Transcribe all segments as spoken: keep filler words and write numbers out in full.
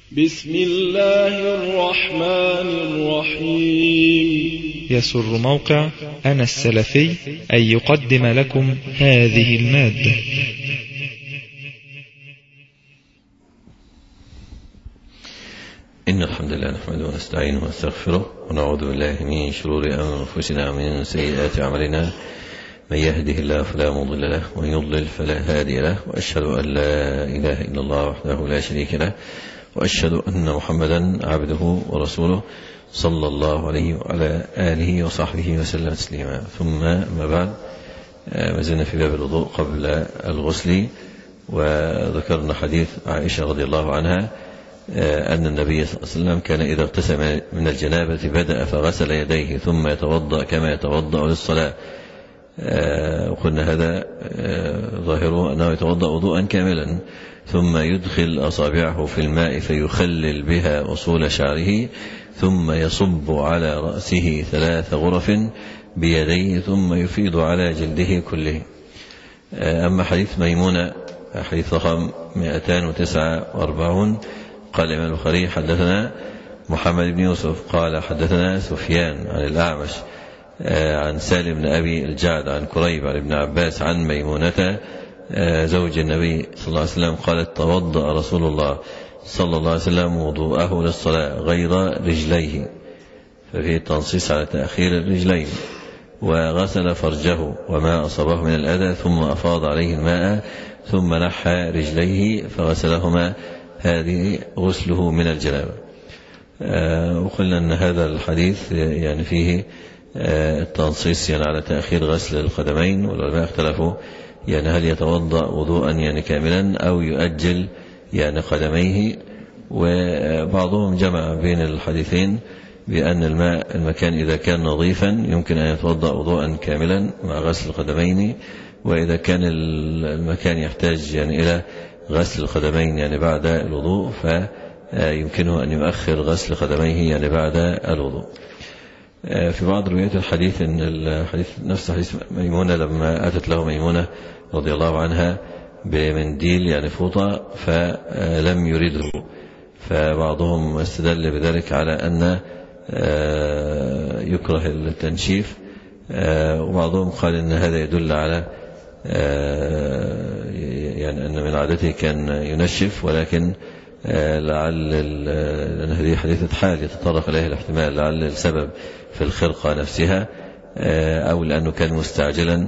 بسم الله الرحمن الرحيم. يسر موقع أنا السلفي أن يقدم لكم هذه المادة. إن الحمد لله نحمده ونستعينه ونستغفره ونعوذ بالله من شرور أنفسنا ومن سيئات أعمالنا، من يهده الله فلا مضل له ومن يضلل فلا هادي له، وأشهد أن لا إله إلا الله وحده لا شريك له، وأشهد أن محمدا عبده ورسوله صلى الله عليه وعلى آله وصحبه وسلم تسليما. ثم ما بعد، ما زلنا في باب الوضوء قبل الغسل، وذكرنا حديث عائشة رضي الله عنها أن النبي صلى الله عليه وسلم كان إذا اغتسل من الجنابة بدأ فغسل يديه ثم يتوضأ كما يتوضأ للصلاة. وقلنا هذا ظاهره أنه يتوضأ وضوءا كاملا، ثم يدخل أصابعه في الماء فيخلل بها أصول شعره، ثم يصب على رأسه ثلاث غرف بيديه، ثم يفيض على جلده كله. أما حديث ميمونة حديث رقم مئتين وتسعة وأربعين، قال الإمام البخاري حدثنا محمد بن يوسف قال حدثنا سفيان عن الأعمش عن سالم بن أبي الجعد عن كريب عن ابن عباس عن ميمونة زوج النبي صلى الله عليه وسلم قالت: توضأ رسول الله صلى الله عليه وسلم وضوءه للصلاة غير رجليه، ففيه تنصيص على تأخير الرجلين، وغسل فرجه وما أصابه من الأذى ثم أفاض عليه الماء ثم نحى رجليه فغسلهما، هذه غسله من الجنابة. وقلنا أن هذا الحديث يعني فيه التنصيص يعني على تأخير غسل القدمين، والعلماء اختلفوا يعني هل يتوضأ وضوءا يعني كاملا أو يؤجل يعني قدميه، وبعضهم جمع بين الحديثين بأن الماء المكان إذا كان نظيفا يمكن أن يتوضأ وضوءا كاملا مع غسل القدمين، وإذا كان المكان يحتاج يعني إلى غسل القدمين يعني بعد الوضوء فيمكنه أن يؤخر غسل قدميه يعني بعد الوضوء. في بعض روايات الحديث أن الحديث نفس حديث ميمونة لما أتت له ميمونة رضي الله عنها بمنديل يعني فوطة فلم يريده، فبعضهم استدل بذلك على أن يكره التنشيف، وبعضهم قال أن هذا يدل على يعني أن من عادته كان ينشف، ولكن لعل لأن هذه حديثة حال يتطرق إليه الاحتمال، لعل السبب في الخرقة نفسها أو لأنه كان مستعجلا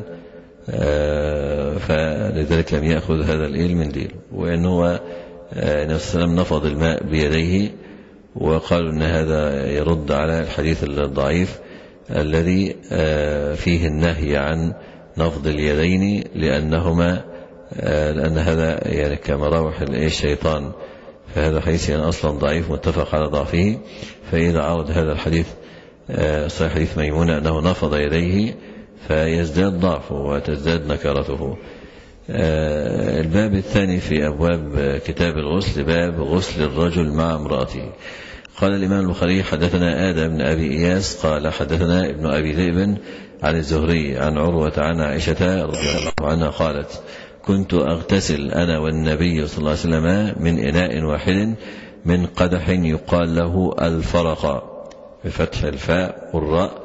فلذلك لم يأخذ هذا المنديل، وأنه النبي صلى الله عليه وسلم نفض الماء بيديه، وقالوا أن هذا يرد على الحديث الضعيف الذي فيه النهي عن نفض اليدين لأنهما لأن هذا يعني كمراوح الشيطان، فهذا حديث يعني أصلا ضعيف متفق على ضعفه. فإذا عرض هذا الحديث صحيح حديث ميمونة أنه نفض يديه فيزداد ضعفه وتزداد نكرته. الباب الثاني في أبواب كتاب الغسل باب غسل الرجل مع امرأته. قال الإمام البخاري حدثنا آدم بن أبي إياس قال حدثنا ابن أبي ذئب عن الزهري عن عروة عن عائشة رضي الله عنها قالت: كنت أغتسل أنا والنبي صلى الله عليه وسلم من إناء واحد من قدح يقال له الفرق بفتح الفاء والراء،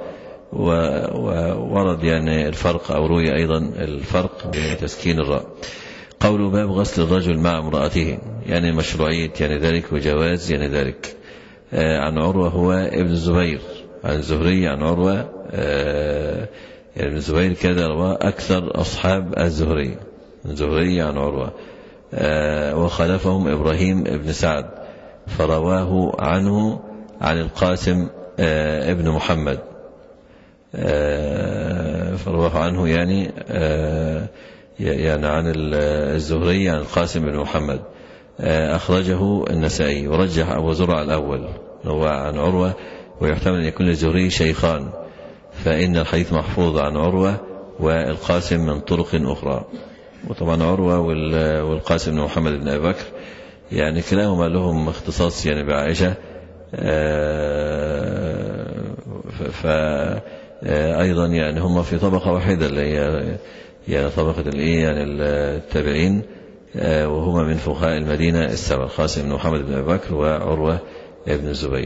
وورد يعني الفرق أو روي أيضا الفرق بتسكين الراء. قول باب غسل الرجل مع امرأته يعني مشروعية يعني ذلك وجواز يعني ذلك. عن عروة هو ابن الزبير عن الزهري عن عروة يعني ابن الزبير كذا رواه أكثر أصحاب الزهري الزهري عن عروة، وخلفهم إبراهيم ابن سعد فرواه عنه عن القاسم ابن محمد، فرواه عنه يعني يعني عن الزهري عن القاسم بن محمد. أخرجه النسائي ورجح أبو زرع الأول هو عن عروة، ويحتمل أن يكون الزهري شيخان، فإن الحديث محفوظ عن عروة والقاسم من طرق أخرى. وطبعا عروة والقاسم بن محمد بن أبي بكر يعني كلاهما لهم اختصاص يعني بعائشة، فأيضا يعني هم في طبقة واحدة اللي هي يعني طبقة الايه يعني التابعين، وهما من فقهاء المدينة السبع، القاسم بن محمد بن أبي بكر وعروة بن الزبير.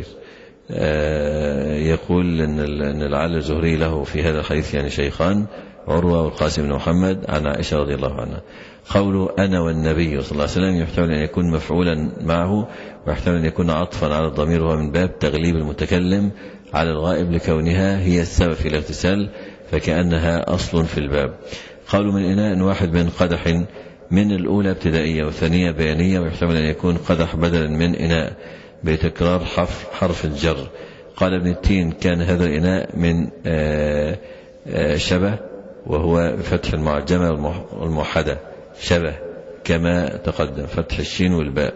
يقول إن لعل الزهري له في هذا الحديث يعني شيخان، عروة والقاسم بن محمد عن عائشة رضي الله عنها. قوله أنا والنبي صلى الله عليه وسلم يحتمل أن يكون مفعولا معه، ويحتمل أن يكون عطفا على الضمير، وهو من باب تغليب المتكلم على الغائب لكونها هي السبب في الاغتسال، فكأنها أصل في الباب. قالوا من إناء واحد من قدح، من الأولى ابتدائية والثانية بيانية، ويحتمل أن يكون قدح بدلا من إناء بتكرار حرف, حرف الجر. قال ابن التين كان هذا الإناء من آآ آآ شبه، وهو فتح المعجمة والموحدة شبه كما تقدم، فتح الشين والباء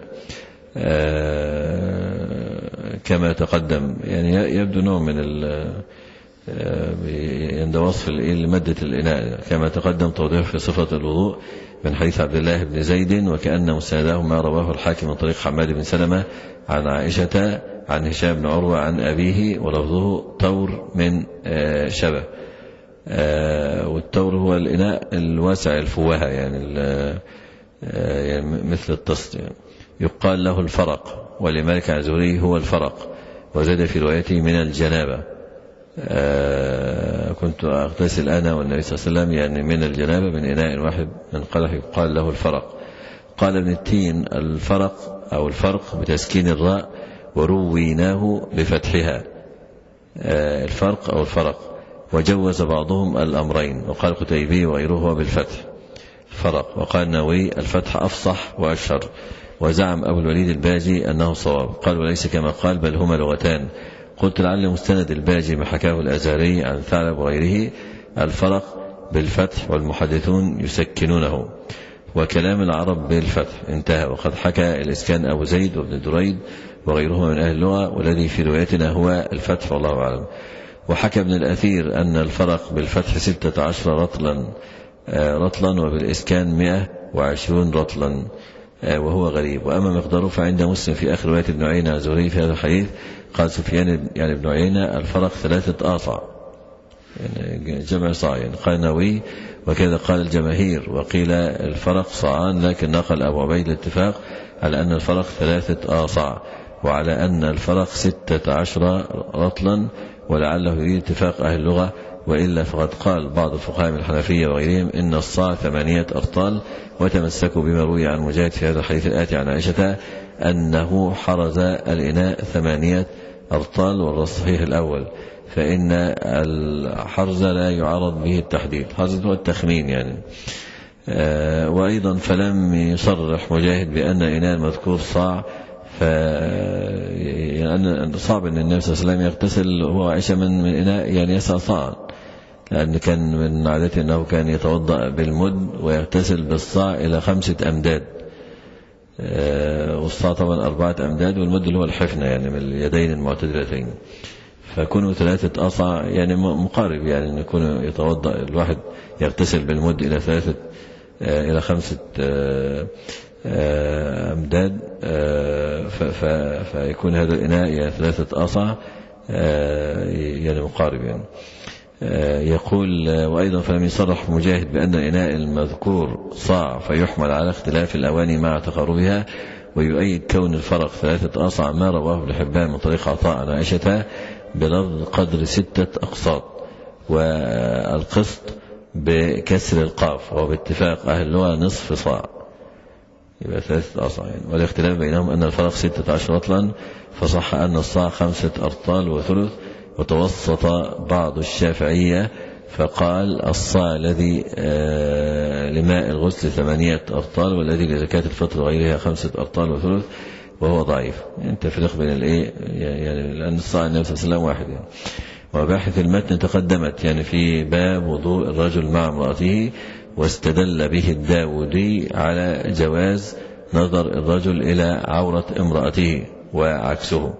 كما تقدم. يعني يبدو نوع من عند وصف لمادة الإناء كما تقدم توضيح في صفة الوضوء من حديث عبد الله بن زيد، وكأن مسنده ما رواه الحاكم من طريق حماد بن سلمة عن عائشة عن هشام بن عروة عن أبيه، ولفظه تور من شبه. والتور هو الإناء الواسع الفوهة، يعني, يعني مثل الطست، يعني يقال له الفرق، ولمالك عن الزهري هو الفرق، وزاد في روايته من الجنابة. كنت أغتسل أنا والنبي صلى الله عليه وسلم، يعني من الجنابة من إناء واحد من قدح يقال له الفرق. قال ابن التين الفرق أو الفرق بتسكين الراء، ورويناه بفتحها الفرق أو الفرق، وجوز بعضهم الأمرين، وقال قتيبي وغيره بالفتح الفرق، وقال نووي الفتح أفصح وأشهر، وزعم أبو الوليد الباجي أنه صواب. قال وليس كما قال بل هما لغتان. قلت لعل مستند الباجي ما حكاه الأزهري عن ثعلب وغيره الفرق بالفتح، والمحدثون يسكنونه، وكلام العرب بالفتح انتهى. وقد حكى الإسكان أبو زيد وابن دريد وغيرهما من أهل اللغة، والذي في روايتنا هو الفتح والله أعلم. وحكى ابن الأثير أن الفرق بالفتح ستة عشر رطلا رطلا وبالإسكان مئة وعشرون رطلا، وهو غريب. وأما مقداره فعند مسلم في آخر رواية ابن عيينة الزهري في هذا الحديث قال سفيان يعني ابن عيينة الفرق ثلاثة آصع، يعني جمع صاع، يعني قال نووي وكذا قال الجماهير، وقيل الفرق صاعان، لكن نقل أبو عبيد الاتفاق على أن الفرق ثلاثة آصع، وعلى أن الفرق ستة عشر رطلا، ولعله يريد اتفاق أهل اللغة، وإلا فقد قال بعض الفقهاء من الحنفية وغيرهم إن الصاع ثمانية أرطال، وتمسكوا بما روي عن مجاهد في هذا الحديث الآتي عن عائشة أنه حرز الإناء ثمانية أرطال، والصحيح الأول، فإن الحرز لا يعارض به التحديد، حرز هو التخمين يعني. آه وأيضا فلم يصرح مجاهد بأن الإناء المذكور صاع، ف يعني صعب أن النبي صلى الله عليه وسلم يغتسل هو عائشة من من إناء يعني يسع صاعا، لأن كان من عادته أنه كان يتوضأ بالمد ويغتسل بالصاع إلى خمسة أمداد، والصاع طبعا أربعة أمداد، والمد اللي هو الحفنة يعني من اليدين المعتدلتين، فكونوا ثلاثة أصاع يعني مقارب، يعني أن يكون يتوضأ الواحد يغتسل بالمد إلى ثلاثة إلى خمسة أمداد، فيكون هذا الإناء يعني ثلاثة أصاع يعني مقارب يعني. يقول وأيضا فلم يصرح مجاهد بأن الإناء المذكور صاع فيحمل على اختلاف الأواني مع تقاربها، ويؤيد كون الفرق ثلاثة أصاع ما رواه ابن حبان من طريق عطاء عن عائشة بلفظ قدر ستة أقساط، والقسط بكسر القاف، وباتفاق أهل اللغة نصف صاع، يبقى ثلاثة أصاع يعني. والاختلاف بينهم أن الفرق ستة عشر رطلا، فصح أن الصاع خمسة أرطال وثلث. وتوسط بعض الشافعية فقال الصاع الذي لماء الغسل ثمانية أرطال، والذي لزكاة الفطر غيرها خمسة أرطال وثلث، وهو ضعيف. انت فرق بين الايه يعني، لأن الصاع النبي صلى الله عليه وسلم واحد يعني. وباحث المتن تقدمت يعني في باب وضوء الرجل مع امرأته، واستدل به الداودي على جواز نظر الرجل إلى عورة امرأته وعكسه،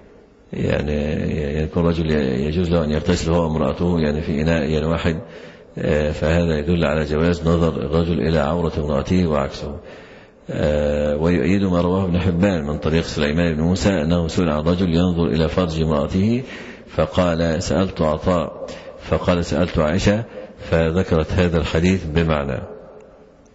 يعني يكون رجل يجوز له أن يغتسل هو امرأته يعني في إناء يعني واحد، فهذا يدل على جواز نظر الرجل إلى عورة امرأته وعكسه. ويؤيد ما رواه ابن حبان من طريق سليمان بن موسى أنه سئل عن رجل ينظر إلى فرج امرأته فقال سألت عطاء، فقال سألت عائشة، فذكرت هذا الحديث بمعنى.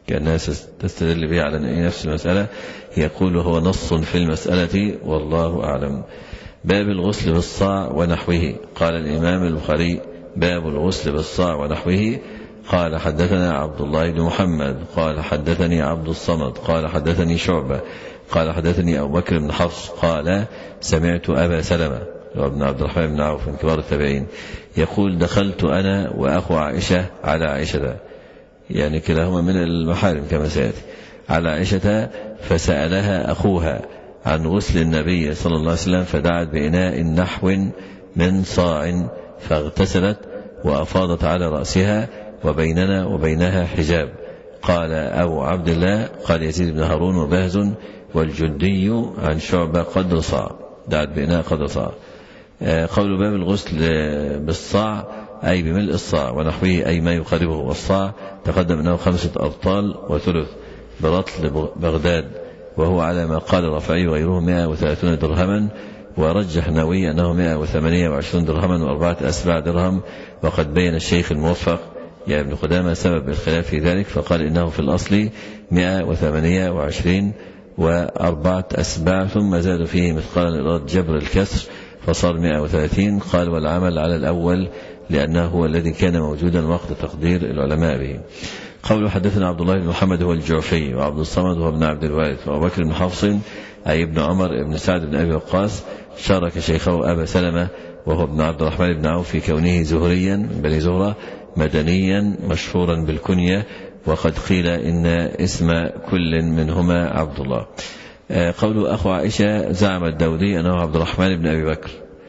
كالناس تستدل به على نفس المسألة، يقول هو نص في المسألة والله أعلم. باب الغسل بالصاع ونحوه. قال الإمام البخاري: باب الغسل بالصاع ونحوه. قال حدثنا عبد الله بن محمد قال حدثني عبد الصمد قال حدثني شعبة قال حدثني أبو بكر بن حفص قال سمعت أبا سلمة وابن عبد الرحمن بن عوف من كبار التابعين يقول: دخلت أنا وأخو عائشة على عائشة، يعني كلاهما من المحارم كما سيأتي، على عائشة، فسألها أخوها عن غسل النبي صلى الله عليه وسلم، فدعت بإناء نحو من صاع فاغتسلت وأفاضت على رأسها وبيننا وبينها حجاب. قال أبو عبد الله: قال يزيد بن هارون وبهز والجدي عن شعبة قدر صاع، دعت بإناء قدر صاع. قول باب الغسل بالصاع أي بملء الصاع ونحوه أي ما يقاربه، والصاع تقدم أنه خمسة أبطال وثلث برطل بغداد، وهو على ما قال الرافعي وغيره مئة وثلاثون درهما، ورجح نووي أنه مئة وثمانية وعشرون درهما وأربعة أسباع درهم. وقد بين الشيخ الموفق يا ابن قدامة سبب الخلاف في ذلك، فقال إنه في الأصل مئة وثمانية وعشرين وأربعة أسباع، ثم زاد فيه مثقالا لإرادة جبر الكسر فصار مئة وثلاثين. قال: والعمل على الأول لأنه هو الذي كان موجودا وقت تقدير العلماء به. قوله حدثنا عبد الله بن محمد هو الجعفي، وعبد الصمد هو ابن عبد الوارث، وأبو بكر بن حفص أي ابن عمر ابن سعد بن أبي وقاص شارك شيخه أبا سلمة وهو ابن عبد الرحمن بن عوف في كونه زهريا من بني زهرة مدنيا مشهورا بالكنية، وقد قيل إن اسم كل منهما عبد الله. قوله أخو عائشة زعم الداودي أنه عبد الرحمن بن أبي بكر،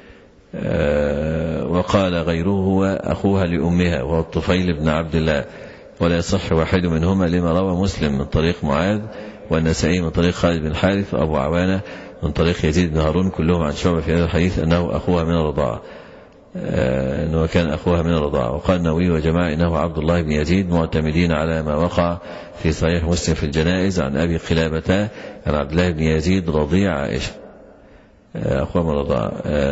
وقال غيره هو أخوها لأمها وهو الطفيل بن عبد الله، ولا يصح واحد منهما لما روى مسلم من طريق معاذ والنسائي من طريق خالد بن حارث وأبو عوانة من طريق يزيد بن هارون كلهم عن شعبة في هذا الحديث أنه أخوها من الرضاعة، أنه كان أخوها من الرضاعة. وقال النووي وجماعة إنه عبد الله بن يزيد، معتمدين على ما وقع في صحيح مسلم في الجنائز عن أبي قلابة عن عبد الله بن يزيد رضيع عائشة أخوها من الرضاعة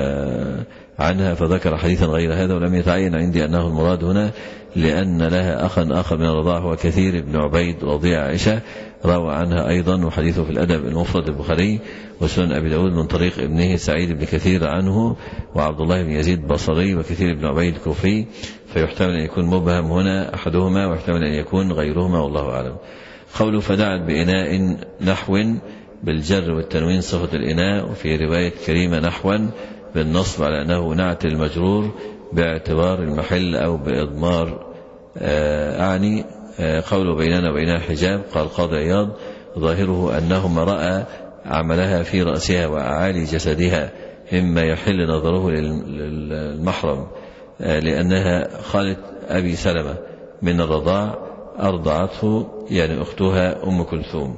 عنها، فذكر حديثا غير هذا، ولم يتعين عندي أنه المراد هنا، لأن لها أخا آخر من الرضاعة هو كثير بن عبيد رضيع عائشة روى عنها أيضا، وحديثه في الأدب المفرد البخاري وسنن أبي داود من طريق ابنه سعيد بن كثير عنه، وعبد الله بن يزيد بصري وكثير بن عبيد كوفي، فيحتمل أن يكون مبهم هنا أحدهما ويحتمل أن يكون غيرهما والله أعلم. قوله فدعت بإناء نحو بالجر والتنوين صفة الإناء، وفي رواية كريمة نحوا بالنصب على أنه نعت المجرور باعتبار المحل أو بإضمار أعني. قوله بيننا وبينها حجاب، قال قاضي عياض ظاهره أنهما رأى عملها في رأسها وأعالي جسدها مما يحل نظره للمحرم، لأنها خالة أبي سلمة من الرضاع أرضعته، يعني أختها أم كلثوم،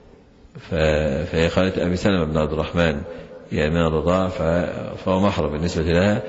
فهي خالة أبي سلمة بن عبد الرحمن يعني من الرضاع، فهو محرم بالنسبة لها،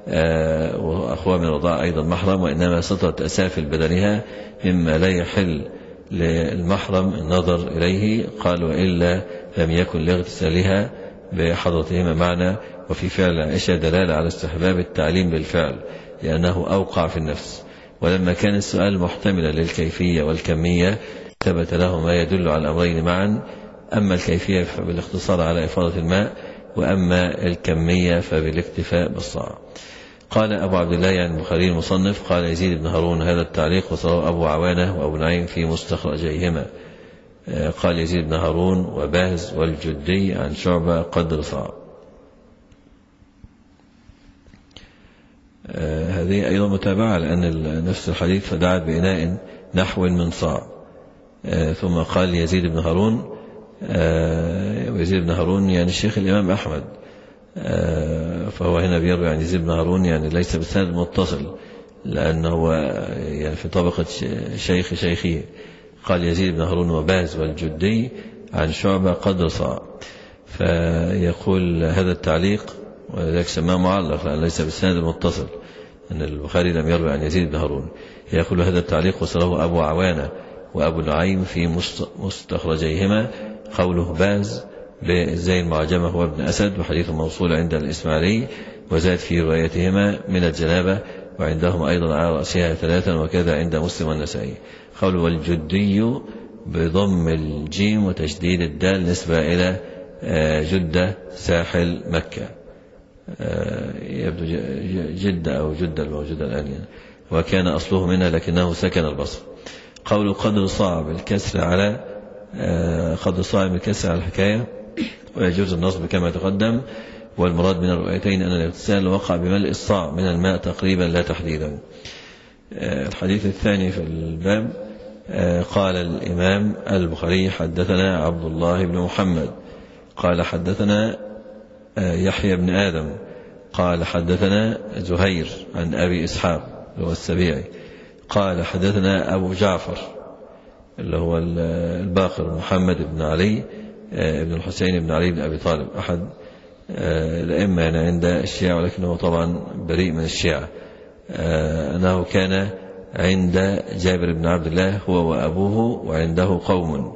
وأخوها من الرضاع أيضا محرم، وإنما سترة أسافل بدنها مما لا يحل للمحرم النظر إليه. قال: وإلا لم يكن لاغتسالها بحضرتهما معنى. وفي فعل عائشة دلالة على استحباب التعليم بالفعل لأنه أوقع في النفس. ولما كان السؤال محتملا للكيفية والكمية ثبت له ما يدل على الأمرين معا، أما الكيفية فبالاختصار على إفاضة الماء، وأما الكمية فبالاكتفاء بالصاع. قال أبو عبد الله يعني البخاري المصنف قال يزيد بن هارون هذا التعليق وصله أبو عوانة وأبو نعيم في مستخرجيهما. قال يزيد بن هارون وباهز والجدي عن شعبة قدر صاع. هذه أيضا متابعة لأن نفس الحديث فدعت بإناء نحو من صاع. ثم قال يزيد بن هارون، ويزيد بن هارون يعني الشيخ الإمام أحمد، فهو هنا بيروي عن يزيد بن هارون يعني ليس بالسند متصل، لأنه هو يعني في طبقة شيخ شيخه. قال يزيد بن هارون وباز والجدي عن شعبة قدر صاع، فيقول هذا التعليق ولذلك سماه معلق لأن ليس بالسند المتصل، أن البخاري لم يروي عن يزيد بن هارون. يقول هذا التعليق وصله أبو عوانة وأبو نعيم في مستخرجيهما. قوله باز بالزي المعجمة هو ابن أسد، وحديث موصول عند الإسماعيلي، وزاد في روايتهما من الجنابة، وعندهم أيضا على رأسها ثلاثا، وكذا عند مسلم والنسائي. قوله والجدي بضم الجيم وتشديد الدال نسبة إلى جدة ساحل مكة، يبدو جدة أو جدة الموجودة الآن يعني. وكان أصله منها لكنه سكن البصر. قول قدر صاع بالكسر على قدر صاع بالكسر على الحكاية ويجوز النصب كما تقدم. والمراد من الرؤيتين أن الاغتسال وقع بملء الصاع من الماء تقريبا لا تحديدا. الحديث الثاني في الباب قال الإمام البخاري حدثنا عبد الله بن محمد قال حدثنا يحيى بن آدم قال حدثنا زهير عن أبي إسحاق اللي هو السبيعي قال حدثنا أبو جعفر اللي هو الباقر محمد بن علي بن الحسين بن علي بن أبي طالب أحد الأئمة يعني عند الشيعة، ولكنه طبعا بريء من الشيعة، أنه كان عند جابر بن عبد الله هو وأبوه وعنده قوم.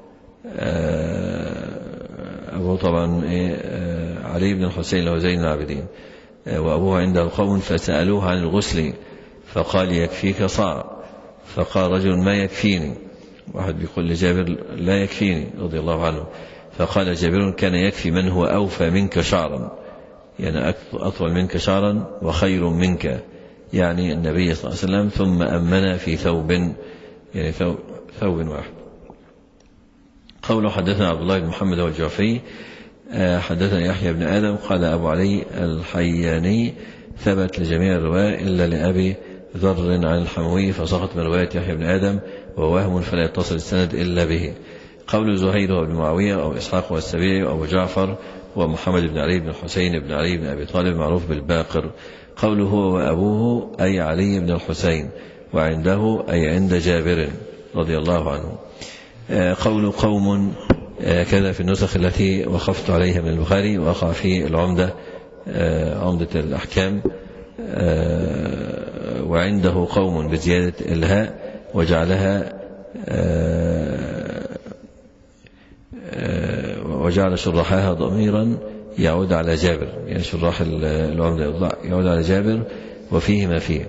أبوه طبعا علي بن الحسين له زين العابدين، وأبوه عنده قوم فسألوه عن الغسل فقال يكفيك صاع. فقال رجل ما يكفيني، واحد بيقول لجابر لا يكفيني رضي الله عنه، فقال جابر كان يكفي من هو أوفى منك شعرا، يعني أطول منك شعرا وخير منك، يعني النبي صلى الله عليه وسلم، ثم أمنا في ثوب، يعني ثوب, ثوب واحد. قوله حدثنا عبد الله بن محمد والجعفي حدثنا يحيى بن آدم قال أبو علي الحياني ثبت لجميع الرواة إلا لأبي ذر عن الحموي فسقط من رواية يحيى بن آدم ووهم فلا يتصل السند إلا به. قول زهير وابن معاوية أو إسحاق والسبيعي وأبو جعفر ومحمد بن علي بن الحسين بن علي بن أبي طالب معروف بالباقر. قوله هو وأبوه أي علي بن الحسين وعنده أي عند جابر رضي الله عنه. قول قوم كذا في النسخ التي وقفت عليها من البخاري وقع في العمدة عمدة الأحكام وعنده قوم بزيادة الهاء وجعلها وجعل شرحها ضميرا يعود على جابر، يعني شراح العمدة يعود على جابر وفيه ما فيه.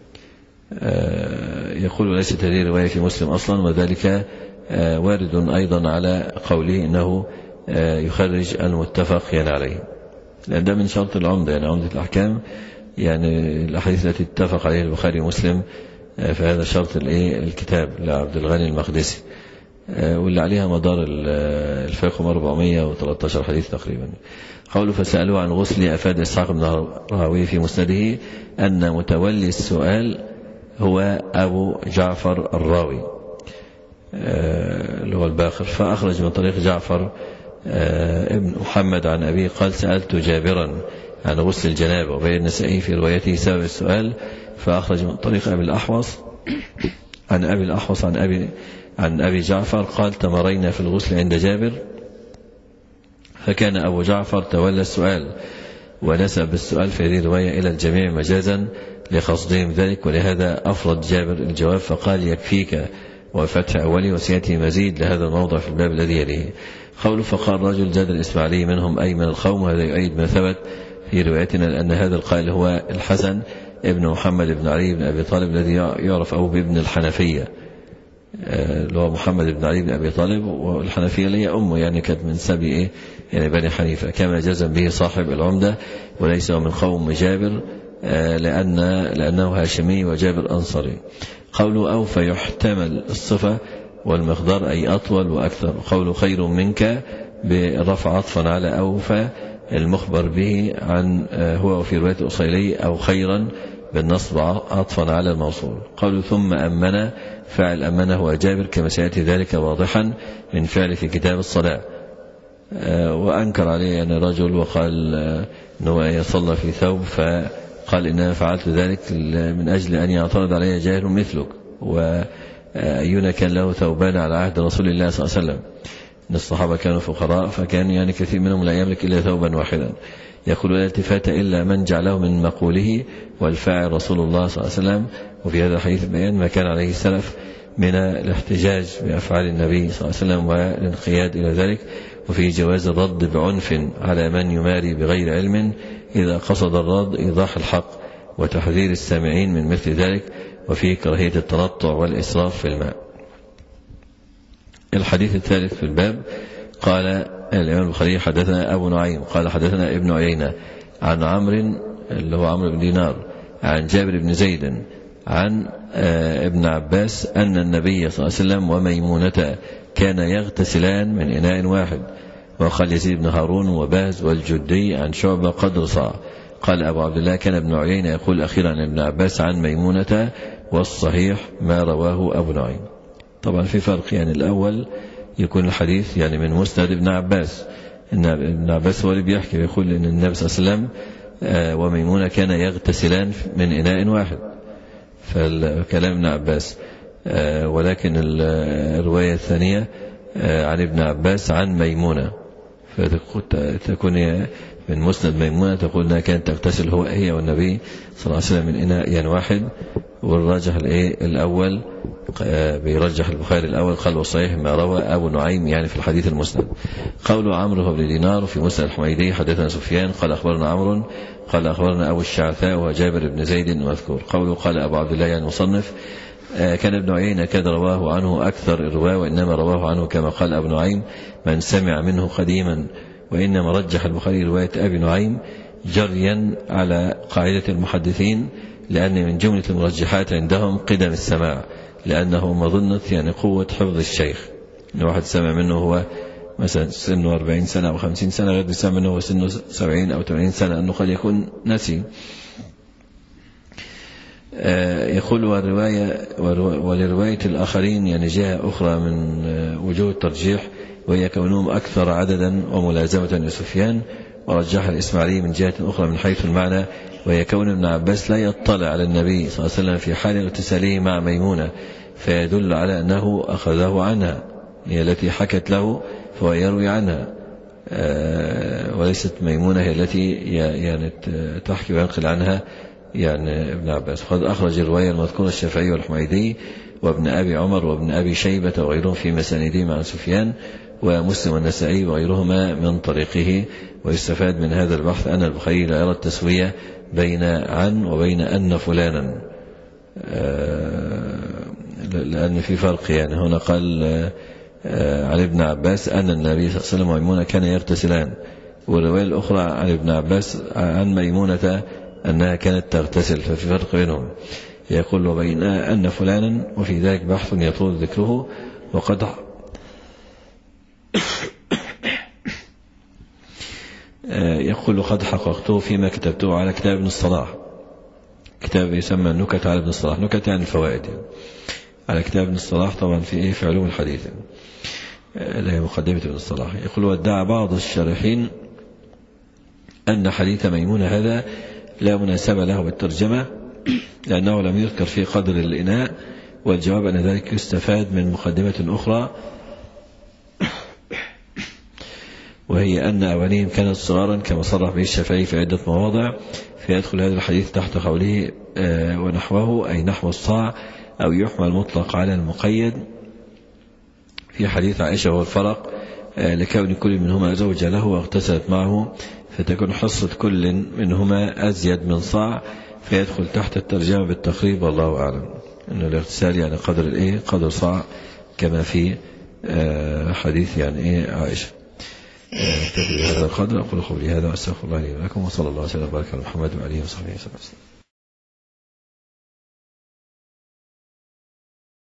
يقول ليست هذه رواية في مسلم أصلا، وذلك وارد أيضا على قوله إنه يخرج المتفق يعني عليه، لأن ده من شرط العمدة، يعني عمدة الأحكام يعني الأحاديث التي اتفق عليها البخاري ومسلم، فهذا شرط الكتاب لعبد الغني المقدسي، واللي عليها مدار الفقه أربعمائة وثلاثة عشر حديث تقريبا. قوله فسألوه عن غسل أفاد إسحاق بن راهويه في مسنده أن متولي السؤال هو أبو جعفر الراوي اللي هو الباقر، فأخرج من طريق جعفر ابن محمد عن أبي قال سألت جابرا عن غسل الجنابة، وبين النسائي في روايته سبب السؤال، فأخرج من طريق أبي الأحوص عن أبي الأحوص عن أبي عن أبي جعفر قال تمرينا في الغسل عند جابر، فكان أبو جعفر تولى السؤال ونسب السؤال في هذه الرواية إلى الجميع مجازا لقصدهم ذلك، ولهذا أفرد جابر الجواب فقال يكفيك وفتح أولي وسيأتي مزيد لهذا الموضع في الباب الذي يليه. قوله فقال رجل زاد الإسماعيلي منهم أي من القوم، وهذا يؤيد ما ثبت في روايتنا لأن هذا القائل هو الحسن ابن محمد بن علي بن أبي طالب الذي يعرف أبوه بابن الحنفية، اللي هو محمد بن علي بن أبي طالب، والحنفية اللي هي أمه يعني كانت من سبي إيه يعني بني حنيفة، كما جزم به صاحب العمدة وليس من قوم جابر لأن لأنه هاشمي وجابر أنصري. قوله أو فيحتمل الصفة والمقدار أي أطول وأكثر. قوله خير منك برفع عطفا على أوفى المخبر به عن هو في رواية الأصيلي أو خيرا بالنصب عطفا على الموصول. قوله ثم أمنا فعل أمنه هو جابر كما سيأتي ذلك واضحا من فعل في كتاب الصلاة. وأنكر عليه أن رجل وقال أنه يصلى في ثوب، فقال إنما فعلت ذلك من أجل أن يعترض علي جاهل مثلك، وأينا كان له ثوبان على عهد رسول الله صلى الله عليه وسلم، إن الصحابة كانوا فقراء فكان يعني كثير منهم لا يملك إلا ثوبا واحدا. يقول لا التفات إلا من جعله من مقوله والفاعل رسول الله صلى الله عليه وسلم. وفي هذا الحديث بيان ما كان عليه السلف من الاحتجاج بأفعال النبي صلى الله عليه وسلم والانقياد إلى ذلك، وفي جواز الرد بعنف على من يماري بغير علم إذا قصد الرد إيضاح الحق وتحذير السامعين من مثل ذلك، وفي كراهية التنطع والإسراف في الماء. الحديث الثالث في الباب. قال الإمام البخاري حدثنا أبو نعيم قال حدثنا ابن عيينة عن عمرو اللي هو عمرو بن دينار عن جابر بن زيد عن ابن عباس أن النبي صلى الله عليه وسلم وميمونة كان يغتسلان من إناء واحد. وقال يزيد بن هارون وباز والجدي عن شعبة قدر صاع. قال أبو عبد الله كان ابن عيينة يقول أخيرا عن ابن عباس عن ميمونة، والصحيح ما رواه أبو نعيم. طبعا في فرق، يعني الأول يكون الحديث يعني من مسند ابن عباس، إن ابن عباس هو اللي بيحكي يقول إن النبي صلى الله عليه وسلم وميمونة كان يغتسلان من إناء واحد، فالكلام ابن عباس. ولكن الرواية الثانية عن ابن عباس عن ميمونة، فتكون من مسند ميمونة تقول أنها كانت تغتسل هو هي والنبي صلى الله عليه وسلم من إناء يعني واحد. والراجح الأول بيرجح البخاري الأول قال وصحيح ما روى أبو نعيم يعني في الحديث المسند. قول عمرو بن دينار في مسند الحميدي حدثنا سفيان قال أخبرنا عمرو قال أخبرنا أبو الشعثاء وجابر بن زيد المذكور. قوله قال أبو عبد الله يعني مصنف كان ابن عيينة كاد رواه عنه أكثر الرواة، وإنما رواه عنه كما قال أبو نعيم من سمع منه قديما. وإنما رجح البخاري رواية أبي نعيم جريا على قاعدة المحدثين، لأن من جملة المرجحات عندهم قدم السماع، لأنه مظنة يعني قوة حفظ الشيخ. إن واحد سمع منه هو مثلا سنه أربعين سنة أو خمسين سنة، غير سمع منه هو سنه سبعين أو ثمانين سنة، أنه قد يكون نسي. يقول والرواية ولرواية الآخرين يعني جهة أخرى من وجوه الترجيح، وهي كونهم أكثر عددا وملازمة لسفيان. ورجح الإسماعيلي من جهة أخرى من حيث المعنى، وهي كون ابن عباس لا يطلع على النبي صلى الله عليه وسلم في حال اغتساله مع ميمونة، فيدل على أنه أخذه عنها، هي التي حكت له فهو يروي عنها، وليست ميمونة هي التي يعني تحكي وينقل عنها يعني ابن عباس. وقد أخرج الرواية المذكورة الشافعي والحميدي وابن أبي عمر وابن أبي شيبة وغيرهم في مساندهم عن سفيان، ومسلم والنسائي وغيرهما من طريقه. ويستفاد من هذا البحث أن البخاري لا يرى التسوية بين عن وبين أن فلانا، لأن في فرق. يعني هنا قال عن ابن عباس أن النبي صلى الله عليه وسلم وميمونة كان يغتسلان، والرواية الأخرى عن ابن عباس عن ميمونة أنها كانت تغتسل، ففي فرق بينهم. يقول وبين أن فلانا، وفي ذلك بحث يطول ذكره. وقد يقول قد حققته فيما كتبته على كتاب ابن الصلاح، كتاب يسمى النكت على ابن الصلاح، نكت يعني الفوائد يعني. على كتاب ابن الصلاح طبعا في إيه في علوم الحديث اللي هي مقدمة ابن الصلاح. يقول وادعى بعض الشارحين أن حديث ميمون هذا لا مناسبة له بالترجمة، لأنه لم يذكر في قدر الإناء. والجواب أن ذلك يستفاد من مقدمة أخرى، وهي أن أوانيهم كانت صغارا كما صرح به الشافعي في عدة مواضع. فيدخل هذا الحديث تحت قوله ونحوه أي نحو الصاع، أو يحمل مطلق على المقيد في حديث عائشة والفرق لكون كل منهما زوج له واغتسلت معه، فتكون حصة كل منهما أزيد من صاع، فيدخل تحت الترجمة بالتقريب. والله أعلم أن الاغتسال يعني قدر الإيه قدر صاع كما في حديث يعني إيه عائشة. هذا القدر أقول قولي هذا وأستغفر الله لي ولكم، وصلى الله وسلم وبارك على محمد وآله وصحبه وسلم.